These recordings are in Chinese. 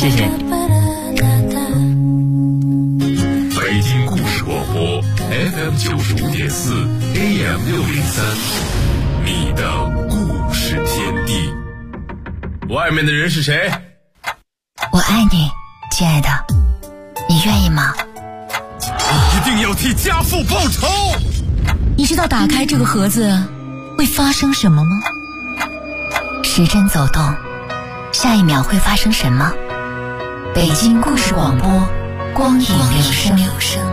谢谢。 北京故事广播 FM95.4 AM603，你的故事天地。外面的人是谁？ 我爱你，亲爱的，你愿意吗？ 你一定要替家父报仇。 你知道打开这个盒子会发生什么吗？时针走动，下一秒会发生什么？北京故事广播，光影留声。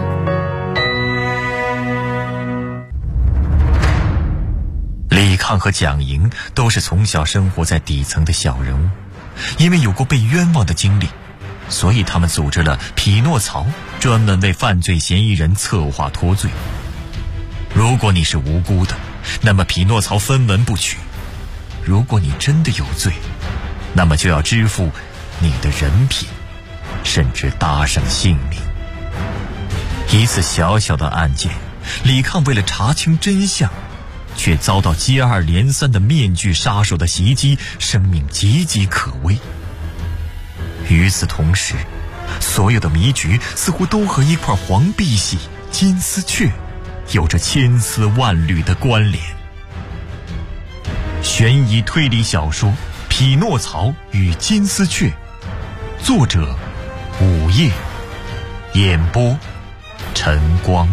李抗和蒋莹都是从小生活在底层的小人物，因为有过被冤枉的经历，所以他们组织了匹诺曹，专门为犯罪嫌疑人策划脱罪。如果你是无辜的，那么匹诺曹分文不取；如果你真的有罪，那么就要支付你的人品，甚至搭上性命。一次小小的案件，李抗为了查清真相，却遭到接二连三的面具杀手的袭击，生命岌岌可危。与此同时，所有的迷局似乎都和一块黄碧玺金丝雀有着千丝万缕的关联。悬疑推理小说《匹诺曹与金丝雀》，作者午夜，演播晨光。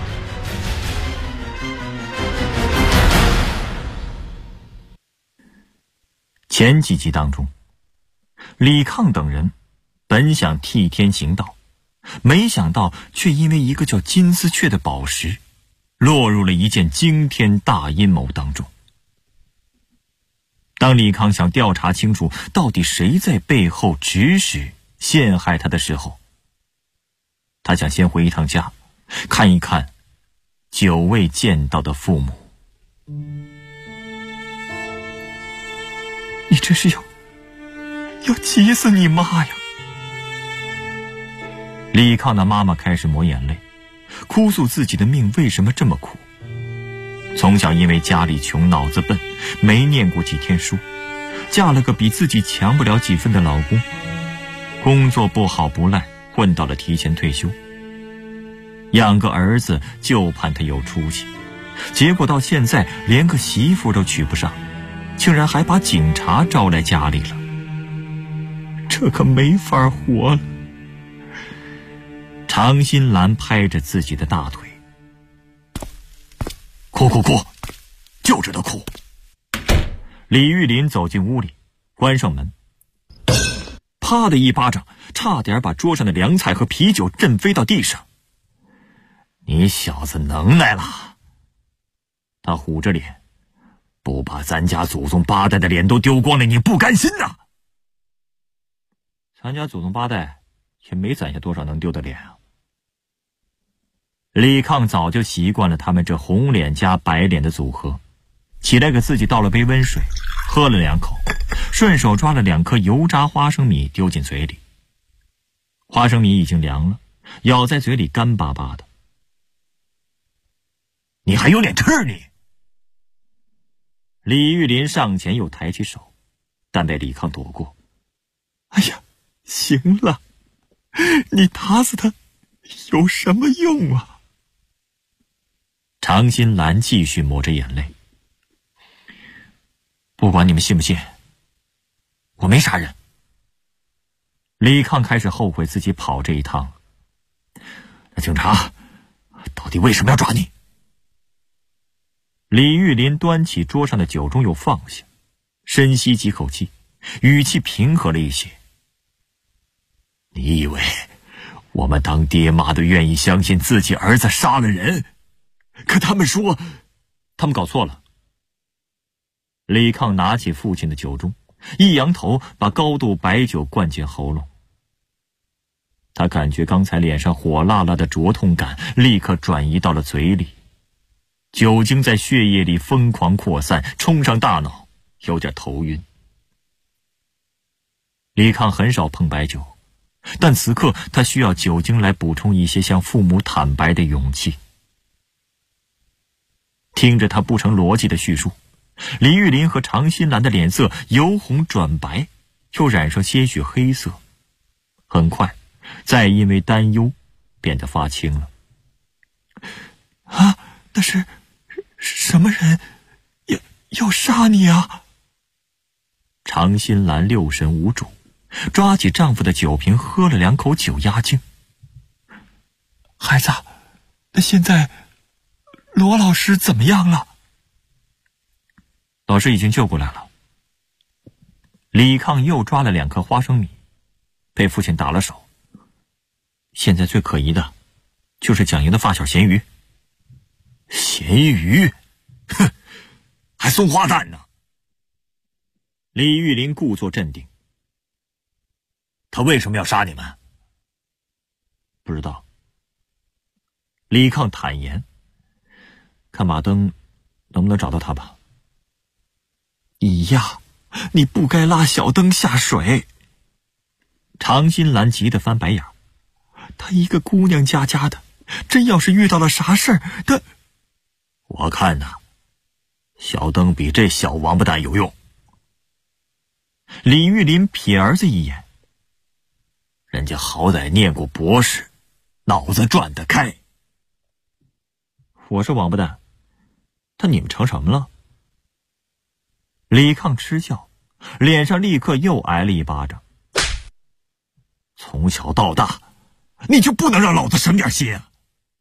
前几集当中，李抗等人本想替天行道，没想到却因为一个叫金丝雀的宝石，落入了一件惊天大阴谋当中。当李抗想调查清楚到底谁在背后指使陷害他的时候，他想先回一趟家，看一看久未见到的父母。你这是要急死你妈呀！李抗的妈妈开始抹眼泪，哭诉自己的命为什么这么苦。从小因为家里穷，脑子笨，没念过几天书，嫁了个比自己强不了几分的老公，工作不好不赖，混到了提前退休。养个儿子就盼他有出息，结果到现在连个媳妇都娶不上，竟然还把警察招来家里了，这可没法活了。常新兰拍着自己的大腿，哭，就知道哭。李玉林走进屋里，关上门，啪的一巴掌，差点把桌上的凉菜和啤酒震飞到地上。你小子能耐了！他虎着脸，不把咱家祖宗八代的脸都丢光了，你不甘心呐？咱家祖宗八代也没攒下多少能丢的脸啊。李抗早就习惯了他们这红脸加白脸的组合，起来给自己倒了杯温水，喝了2口，顺手抓了2颗油炸花生米丢进嘴里。花生米已经凉了，咬在嘴里干巴巴的。你还有脸吃你！李玉林上前又抬起手，但被李抗躲过。哎呀，行了，你打死他有什么用啊？常新兰继续抹着眼泪。不管你们信不信，我没杀人。李抗开始后悔自己跑这一趟。那警察到底为什么要抓你？李玉林端起桌上的酒盅又放下，深吸几口气，语气平和了一些。你以为我们当爹妈的愿意相信自己儿子杀了人？可他们说，他们搞错了。李抗拿起父亲的酒盅，一扬头，把高度白酒灌进喉咙。他感觉刚才脸上火辣辣的灼痛感立刻转移到了嘴里，酒精在血液里疯狂扩散，冲上大脑，有点头晕。李抗很少碰白酒，但此刻他需要酒精来补充一些向父母坦白的勇气。听着他不成逻辑的叙述，李玉林和常新兰的脸色由红转白，又染上些许黑色， 很快再因为担忧变得发青了。 啊，那是什么人要杀你啊？ 常心兰六神无主，抓起丈夫的酒瓶喝了2口酒压惊。 孩子，那现在罗老师怎么样了？ 老师已经救过来了。李抗又抓了2颗花生米，被父亲打了手。现在最可疑的就是蒋莹的发小咸鱼。 咸鱼？哼，还送花弹呢。 李玉林故作镇定。 他为什么要杀你们？ 不知道。李抗坦言，看马登能不能找到他吧。 呀，你不该拉小灯下水。 常心兰急得翻白眼。 她一个姑娘家的，真要是遇到了啥事儿，她…… 我看呐，小灯比这小王八蛋有用。李玉林瞥儿子一眼， 人家好歹念过博士，脑子转得开。 我是王八蛋，但你们成什么了？李抗嗤笑，脸上立刻又挨了一巴掌。 从小到大，你就不能让老子省点心啊？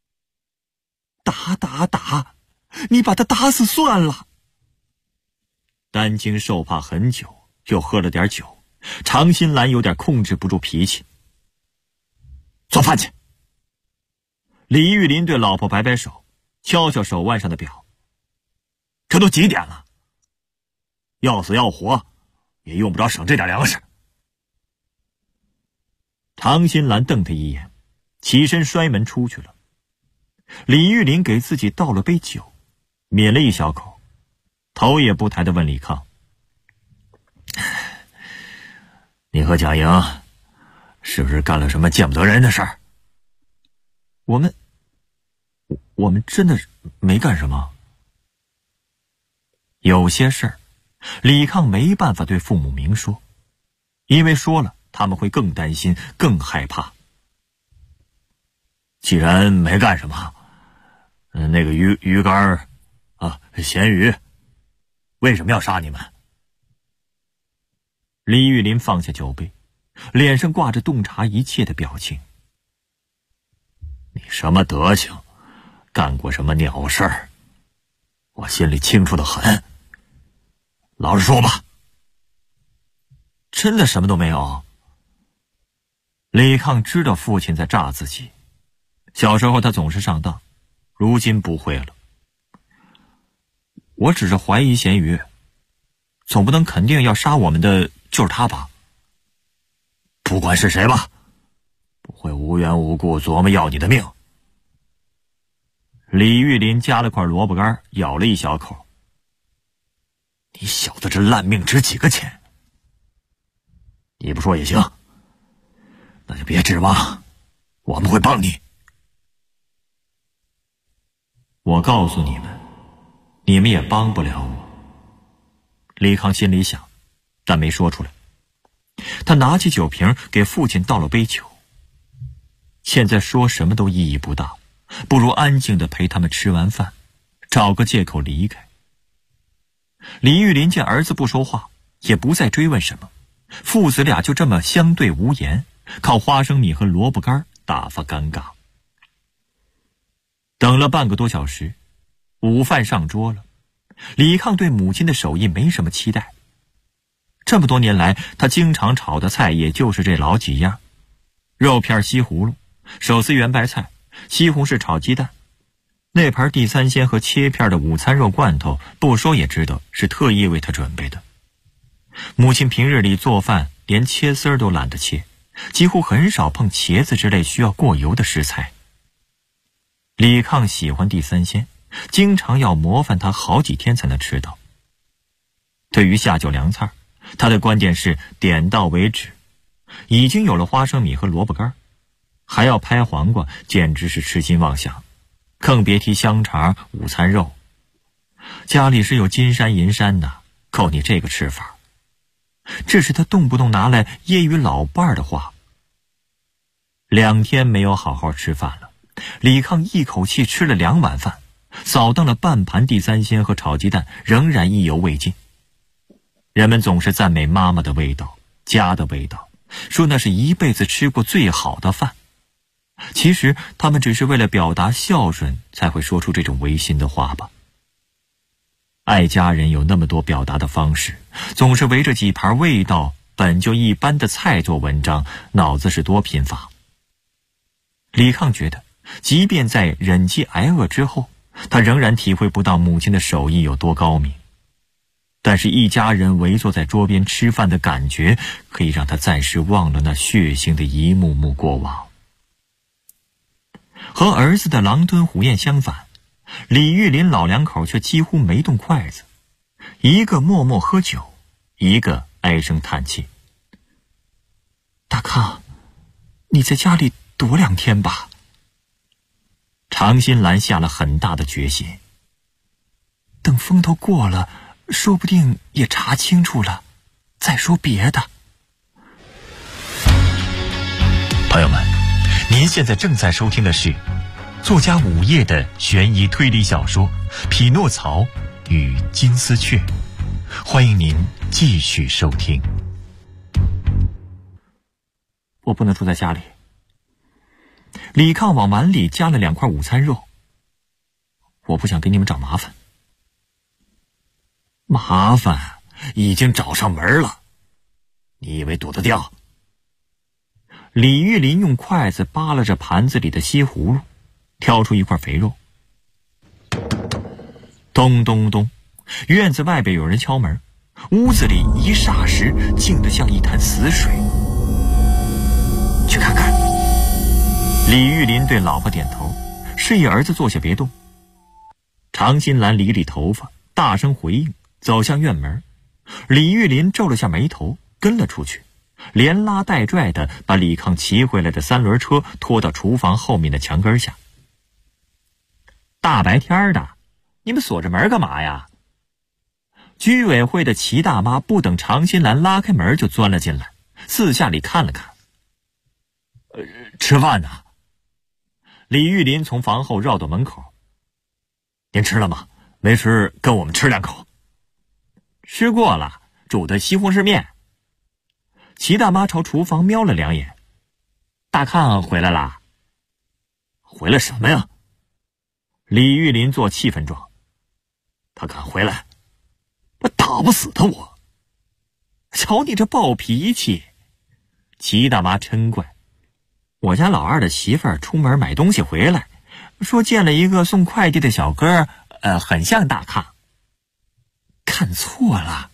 打，你把他打死算了。 担惊受怕很久，又喝了点酒，常心兰有点控制不住脾气。 做饭去。 李玉林对老婆摆摆手，敲敲手腕上的表。 这都几点了？要死要活，也用不着省这点粮食。 常心兰瞪他一眼，起身摔门出去了。李玉林给自己倒了杯酒，抿了一小口，头也不抬地问李抗：“ 你和蒋莹是不是干了什么见不得人的事儿？” 我们真的没干什么。有些事儿，李抗没办法对父母明说，因为说了他们会更担心、更害怕。 既然没干什么，那个鱼竿啊，咸鱼，为什么要杀你们？ 李玉林放下酒杯，脸上挂着洞察一切的表情。 你什么德行，干过什么鸟事儿，我心里清楚得很。老实说吧。 真的什么都没有。李抗知道父亲在诈自己，小时候他总是上当，如今不会了。我只是怀疑咸鱼，总不能肯定要杀我们的就是他吧？ 不管是谁吧，不会无缘无故琢磨要你的命。 李玉林夹了块萝卜干，咬了一小口。 你小子这烂命值几个钱？你不说也行，那就别指望我们会帮你。 我告诉你们，你们也帮不了我。李抗心里想，但没说出来。他拿起酒瓶给父亲倒了杯酒。现在说什么都意义不大，不如安静地陪他们吃完饭，找个借口离开。李玉林见儿子不说话，也不再追问什么，父子俩就这么相对无言，靠花生米和萝卜干打发尴尬。等了半个多小时，午饭上桌了。李抗对母亲的手艺没什么期待，这么多年来他经常炒的菜也就是这老几样：肉片西葫芦、手撕圆白菜、西红柿炒鸡蛋。那盘地三鲜和切片的午餐肉罐头，不说也知道是特意为他准备的。母亲平日里做饭连切丝儿都懒得切，几乎很少碰茄子之类需要过油的食材。李抗喜欢地三鲜，经常要模范他好几天才能吃到。对于下酒凉菜，他的关键是点到为止。已经有了花生米和萝卜干，还要拍黄瓜，简直是痴心妄想，更别提香肠、午餐肉。家里是有金山银山的，够你这个吃法。这是他动不动拿来揶揄老伴儿的话， 2天没有好好吃饭了，李抗一口气吃了2碗饭，扫荡了半盘地三鲜和炒鸡蛋，仍然意犹未尽。人们总是赞美妈妈的味道，家的味道，说那是一辈子吃过最好的饭。其实他们只是为了表达孝顺才会说出这种违心的话吧。爱家人有那么多表达的方式，总是围着几盘味道本就一般的菜做文章，脑子是多贫乏。李抗觉得，即便在忍饥挨饿之后，他仍然体会不到母亲的手艺有多高明。但是一家人围坐在桌边吃饭的感觉，可以让他暂时忘了那血腥的一幕幕过往。和儿子的狼吞虎咽相反，李玉林老两口却几乎没动筷子，一个默默喝酒，一个唉声叹气。大康，你在家里躲2天吧。常新兰下了很大的决心。等风头过了，说不定也查清楚了，再说别的。朋友们，您现在正在收听的是作家午夜的悬疑推理小说《匹诺曹与金丝雀》，欢迎您继续收听。我不能住在家里。李抗往碗里加了2块午餐肉。我不想给你们找麻烦。 麻烦已经找上门了，你以为躲得掉？ 李玉林用筷子扒拉着盘子里的西葫芦，挑出一块肥肉。咚咚咚，院子外边有人敲门，屋子里一霎时静得像一潭死水。去看看。李玉林对老婆点头，示意儿子坐下别动。常新兰理理头发，大声回应，走向院门。李玉林皱了下眉头，跟了出去，连拉带拽的把李抗骑回来的3轮车拖到厨房后面的墙根下。大白天的，你们锁着门干嘛呀？居委会的齐大妈不等常新兰拉开门就钻了进来，四下里看了看。 吃饭呢。 李玉林从房后绕到门口。 您吃了吗？没吃跟我们吃2口。 吃过了，煮的西红柿面。齐大妈朝厨房瞄了2眼。大抗回来啦？ 回来什么呀？ 李玉林做气愤状。 他敢回来， 我打不死他我。瞧你这暴脾气。齐大妈嗔怪。我家老二的媳妇儿出门买东西回来，说见了一个送快递的小哥，很像大抗。看错了。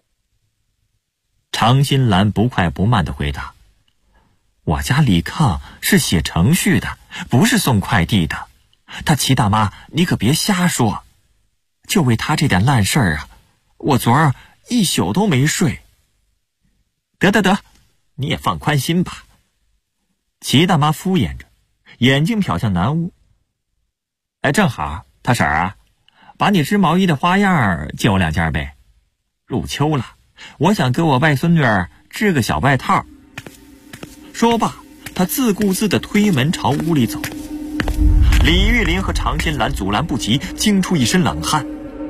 常新兰不快不慢地回答：我家李抗是写程序的，不是送快递的。他齐大妈，你可别瞎说。就为他这点烂事儿啊，我昨儿一宿都没睡。得，你也放宽心吧。齐大妈敷衍着，眼睛瞟向南屋。正好，他婶儿啊，把你织毛衣的花样借我2件呗。入秋了，我想给我外孙女织个小外套。说罢，他自顾自地推门朝屋里走。李玉林和常新兰阻拦不及，惊出一身冷汗。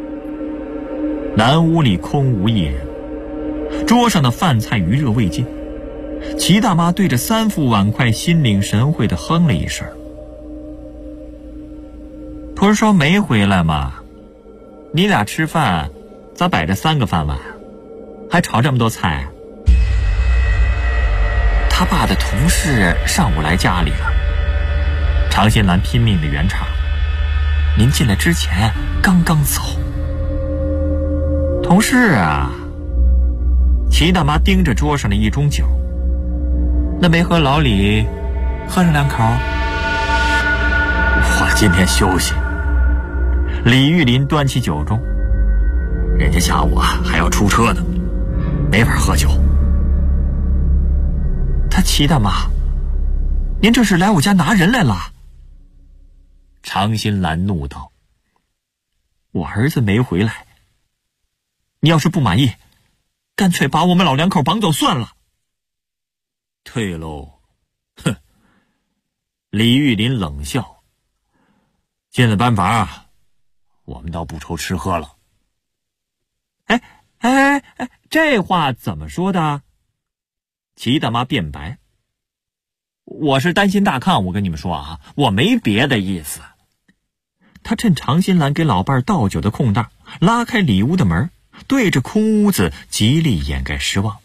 南屋里空无一人，桌上的饭菜余热未尽。齐大妈对着3副碗筷心领神会地哼了一声。不是说没回来吗？你俩吃饭咋摆着3个饭碗，还炒这么多菜？他爸的同事上午来家里了。常新兰拼命的圆场。您进来之前刚刚走。同事啊。齐大妈盯着桌上的一盅酒。那没和老李喝上2口？ 我今天休息。 李玉林端起酒盅。 人家下午还要出车呢，没法喝酒。 他齐大妈，您这是来我家拿人来了？常新兰怒道：我儿子没回来，你要是不满意，干脆把我们老2口绑走算了。 退喽！哼， 李玉林冷笑：“进了班房，我们倒不愁吃喝了。”这话怎么说的？齐大妈辩白：“我是担心大炕，我跟你们说啊，我没别的意思。”他趁常新兰给老伴倒酒的空档，拉开里屋的门，对着空屋子极力掩盖失望。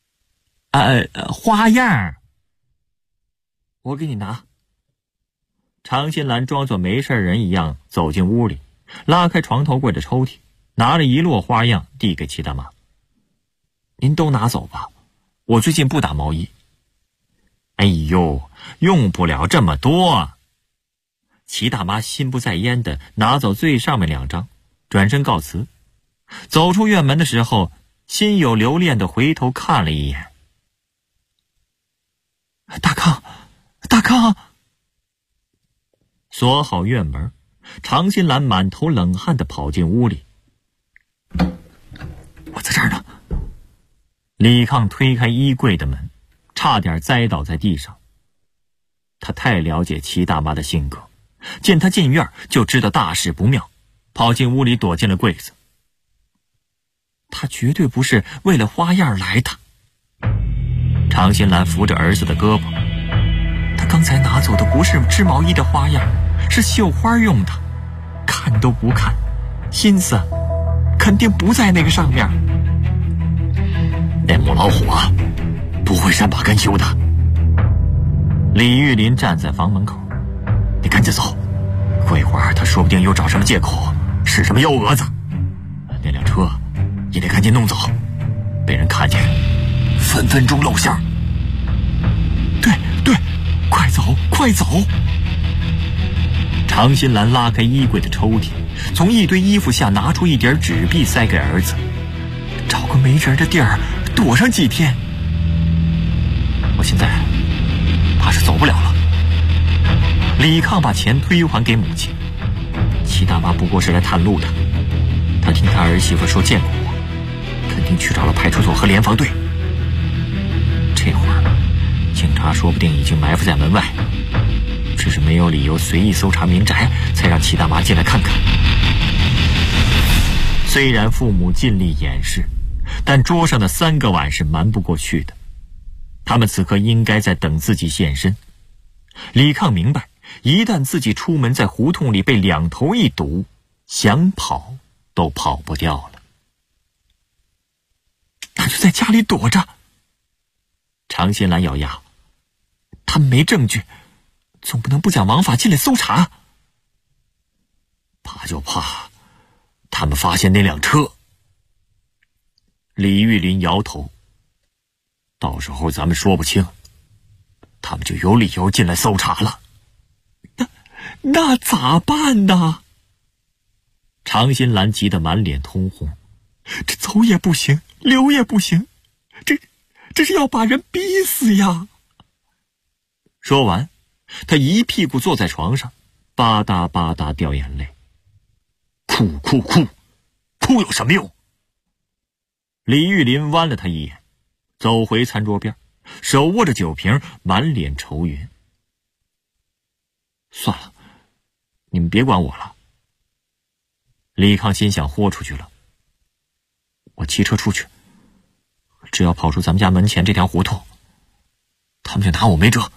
花样我给你拿。常新兰装作没事人一样走进屋里，拉开床头柜的抽屉，拿了一摞花样递给齐大妈：“您都拿走吧，我最近不打毛衣。”“哎呦，用不了这么多。”齐大妈心不在焉地拿走最上面2张，转身告辞。走出院门的时候，心有留恋地回头看了一眼。大炕！锁好院门，常新兰满头冷汗地跑进屋里。“我在这儿呢。”李抗推开衣柜的门，差点栽倒在地上。他太了解齐大妈的性格，见他进院就知道大事不妙，跑进屋里躲进了柜子。他绝对不是为了花样来的。常新兰扶着儿子的胳膊，他刚才拿走的不是织毛衣的花样，是绣花用的，看都不看，心思肯定不在那个上面。那母老虎啊，不会善罢甘休的。李玉林站在房门口：“你赶紧走，过一会儿他说不定又找什么借口，使什么幺蛾子。那辆车也得赶紧弄走，被人看见分分钟露馅。”“对，快走！”常新兰拉开衣柜的抽屉，从一堆衣服下拿出一叠纸币塞给儿子：“找个没人的地儿躲上几天。我现在怕是走不了了。”李抗把钱推还给母亲：“齐大妈不过是来探路的，她听她儿媳妇说见过我，肯定去找了派出所和联防队。这会儿警察说不定已经埋伏在门外，只是没有理由随意搜查民宅，才让齐大妈进来看看。”虽然父母尽力掩饰，但桌上的3个碗是瞒不过去的。他们此刻应该在等自己现身。李抗明白，一旦自己出门，在胡同里被两头一堵，想跑都跑不掉了。那就在家里躲着。常新兰咬牙，他们没证据，总不能不讲王法进来搜查。怕就怕他们发现那辆车。李玉林摇头，到时候咱们说不清，他们就有理由进来搜查了。那咋办呢？常新兰急得满脸通红，这走也不行，留也不行，这是要把人逼死呀！说完，他一屁股坐在床上，吧嗒吧嗒掉眼泪。哭有什么用？李玉林剜了他一眼，走回餐桌边，手握着酒瓶，满脸愁云。算了，你们别管我了。李抗心想豁出去了，我骑车出去，只要跑出咱们家门前这条胡同，他们就拿我没辙。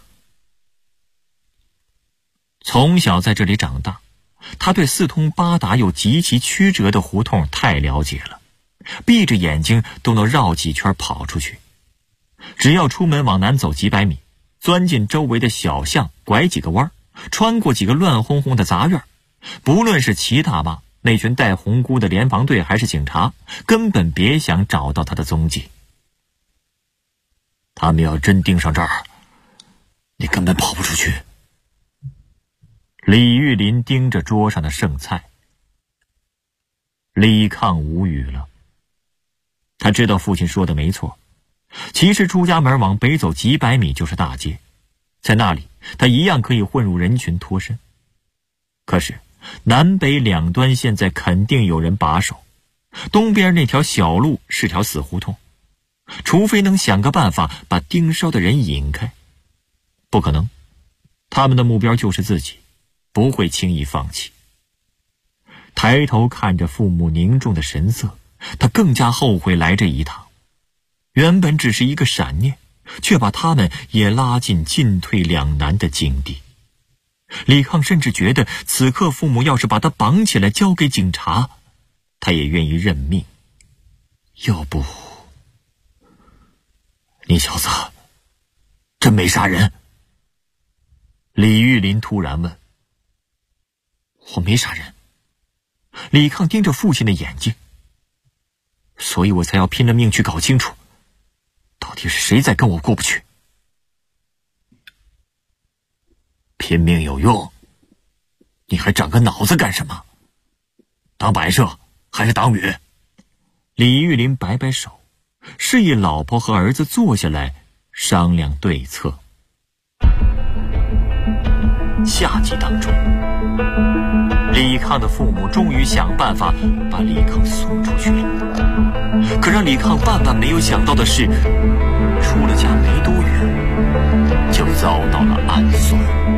从小在这里长大，他对四通八达又极其曲折的胡同太了解了，闭着眼睛都能绕几圈跑出去。只要出门往南走几百米，钻进周围的小巷，拐几个弯，穿过几个乱哄哄的杂院，不论是齐大妈那群戴红箍的联防队，还是警察，根本别想找到他的踪迹。他们要真盯上这儿，你根本跑不出去。李玉林盯着桌上的剩菜。李抗无语了，他知道父亲说的没错，其实朱家门往北走几百米就是大街，在那里他一样可以混入人群脱身。可是南北两端现在肯定有人把守，东边那条小路是条死胡同，除非能想个办法把盯梢的人引开，不可能， 他们的目标就是自己，不会轻易放弃。抬头看着父母凝重的神色，他更加后悔来这一趟。原本只是一个闪念，却把他们也拉进进退两难的境地。李抗甚至觉得，此刻父母要是把他绑起来交给警察，他也愿意认命。要不，你小子真没杀人？李玉林突然问。我没杀人。李抗盯着父亲的眼睛，所以我才要拼了命去搞清楚，到底是谁在跟我过不去。拼命有用？你还长个脑子干什么？当摆设还是当雨？李玉林摆摆手，示意老婆和儿子坐下来商量对策。下集当中，李抗的父母终于想办法把李抗送出去了。可让李抗万万没有想到的是，出了家没多远，就遭到了暗算。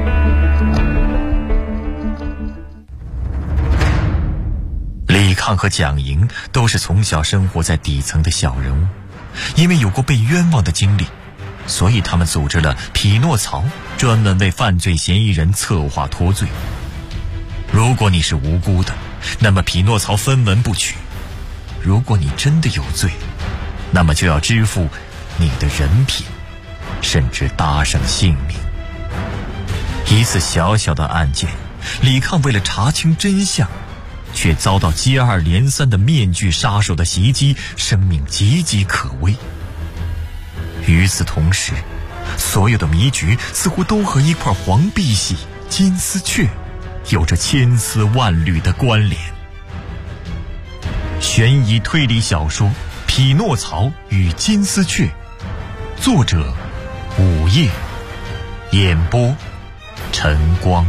李抗和蒋莹都是从小生活在底层的小人物，因为有过被冤枉的经历，所以他们组织了匹诺曹，专门为犯罪嫌疑人策划脱罪。如果你是无辜的，那么匹诺曹分文不取；如果你真的有罪，那么就要支付你的人品，甚至搭上性命。一次小小的案件，李抗为了查清真相，却遭到接二连三的面具杀手的袭击，生命岌岌可危。与此同时，所有的迷局似乎都和一块黄碧玺、金丝雀有着千丝万缕的关联。悬疑推理小说《匹诺曹与金丝雀》，作者午夜，演播晨光。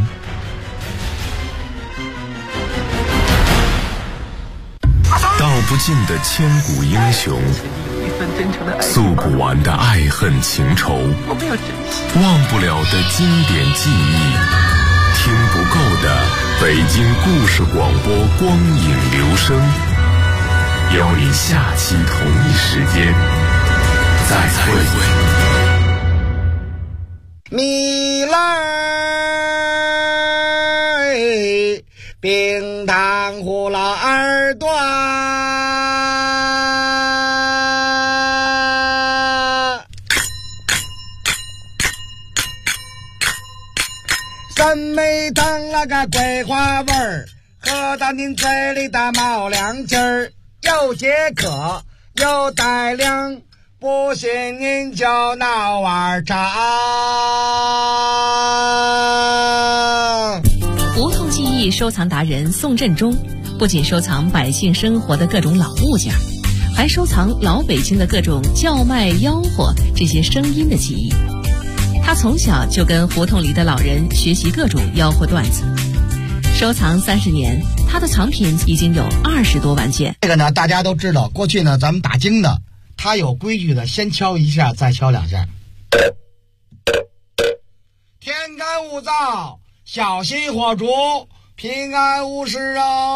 道不尽的千古英雄，诉不完的爱恨情仇，忘不了的经典记忆，听不够的北京故事广播光影留声，邀你下期同一时间再会。 米来冰糖葫芦耳朵，酸梅汤那个桂花味儿，喝到您嘴里的冒凉气儿，又解渴又带凉，不信您就闹碗茶。 胡同记忆收藏达人宋振中不仅收藏百姓生活的各种老物件，还收藏老北京的各种叫卖吆喝这些声音的记忆。他从小就跟胡同里的老人学习各种吆喝段子，收藏30年，他的藏品已经有20多万件。 这个呢，大家都知道，过去呢咱们打更的，他有规矩的，先敲一下，再敲2下。天干物燥，小心火烛，平安无事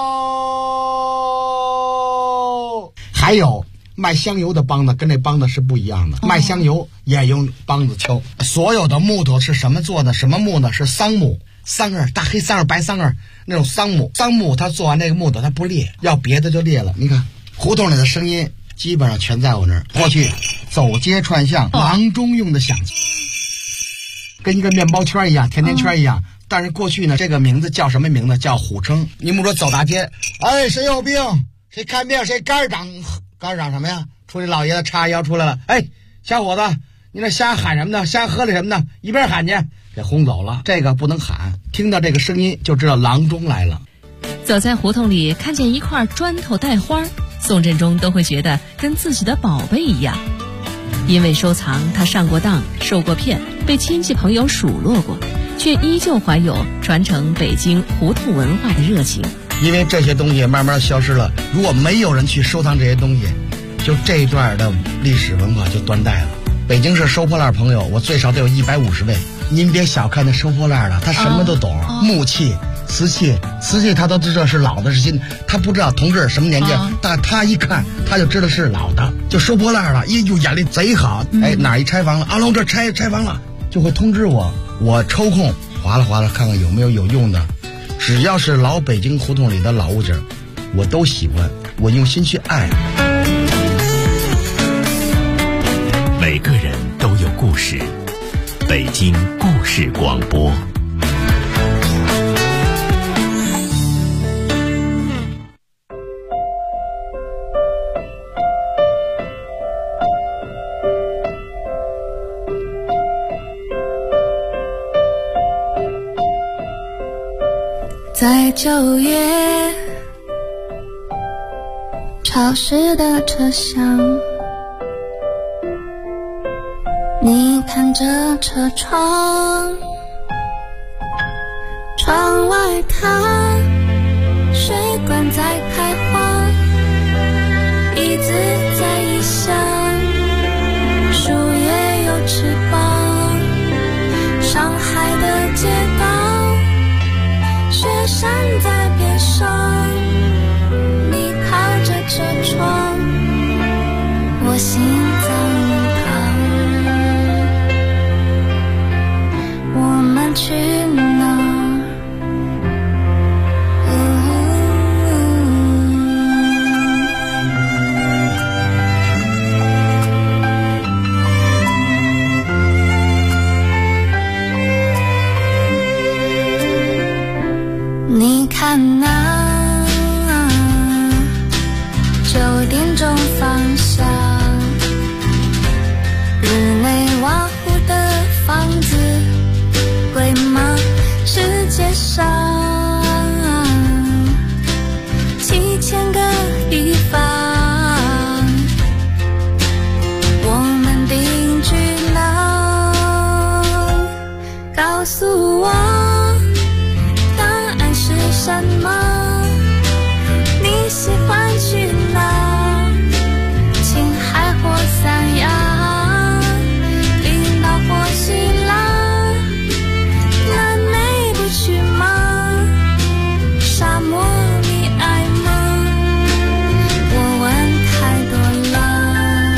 哦。还有卖香油的梆子跟这梆子是不一样的，卖香油也用梆子敲。所有的木头是什么做的？什么木呢？是桑木，桑儿，大黑桑儿、白桑儿那种桑木。桑木它做完那个木头它不裂，要别的就裂了。你看胡同里的声音基本上全在我那儿。过去走街串巷，郎中用的响器，跟一个面包圈一样，甜甜圈一样。但是过去呢，这个名字叫什么名字？叫虎称。你们说走大街，哎，谁有病？谁看病？谁肝长什么呀？出去老爷子叉腰出来了，哎，小伙子，你那瞎喊什么呢？瞎喝了什么呢？一边喊去，给轰走了。这个不能喊，听到这个声音就知道郎中来了。 走在胡同里，看见一块砖头带花，宋振中都会觉得跟自己的宝贝一样。因为收藏，他上过当，受过骗，被亲戚朋友数落过，却依旧怀有传承北京胡同文化的热情。 因为这些东西慢慢消失了，如果没有人去收藏这些东西，就这一段的历史文化就断代了。 北京市收破烂朋友，我最少得有150位。您别小看那收破烂的，他什么都懂，木器、瓷器他都知道是老的是新的，他不知道同志什么年纪，但他一看他就知道是老的，就收破烂了，就眼力贼好。哪一拆房了，阿龙这拆房了，就会通知我，我抽空划拉看看有没有用的，只要是老北京胡同里的老物件，我都喜欢，我用心去爱。 每个人都有故事，北京故事广播。 在9月潮湿的车厢，你看着车窗，窗外它水管在开花，椅子在异乡，树叶有翅膀，上海的街道，雪山在边上，你靠着车窗，我心脏去哪？你看那9点钟方向，日内瓦湖的房子贵吗？世界上7000个地方，我们定居哪？告诉我答案是什么？你喜欢去哪？青海或三亚，冰岛或希腊，沙漠你爱吗？我问太多了。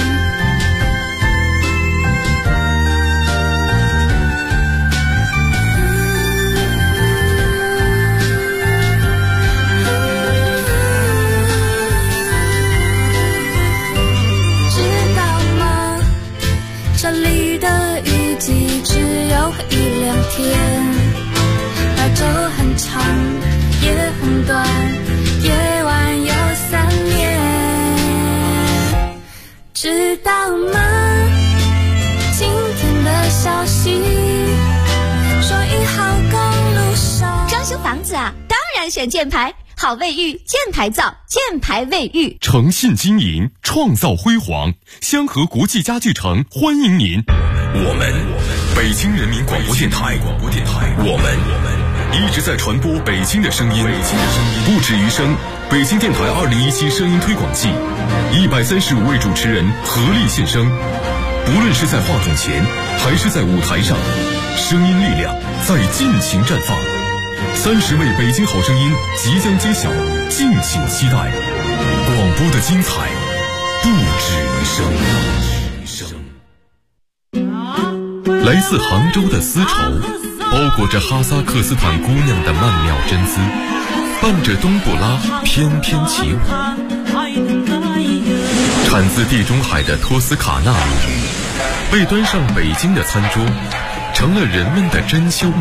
知道吗？这里的雨季只有1-2天，白昼很长也很短，夜晚有3年，知道吗？今天的消息说1号公路上， 装修房子啊，当然选建牌，好卫浴，建牌造，建牌卫浴， 诚信经营，创造辉煌。香河国际家具城欢迎您。我们北京人民广播电台，我们一直在传播北京的声音，不止于声。北京电台2017声音推广季，135位主持人合力献声，不论是在话筒前还是在舞台上，声音力量在尽情绽放。30位北京好声音即将揭晓，敬请期待。广播的精彩不止于声。来自杭州的丝绸，包裹着哈萨克斯坦姑娘的曼妙真姿，伴着冬不拉翩翩起舞。产自地中海的托斯卡纳米，被端上北京的餐桌，成了人们的珍馐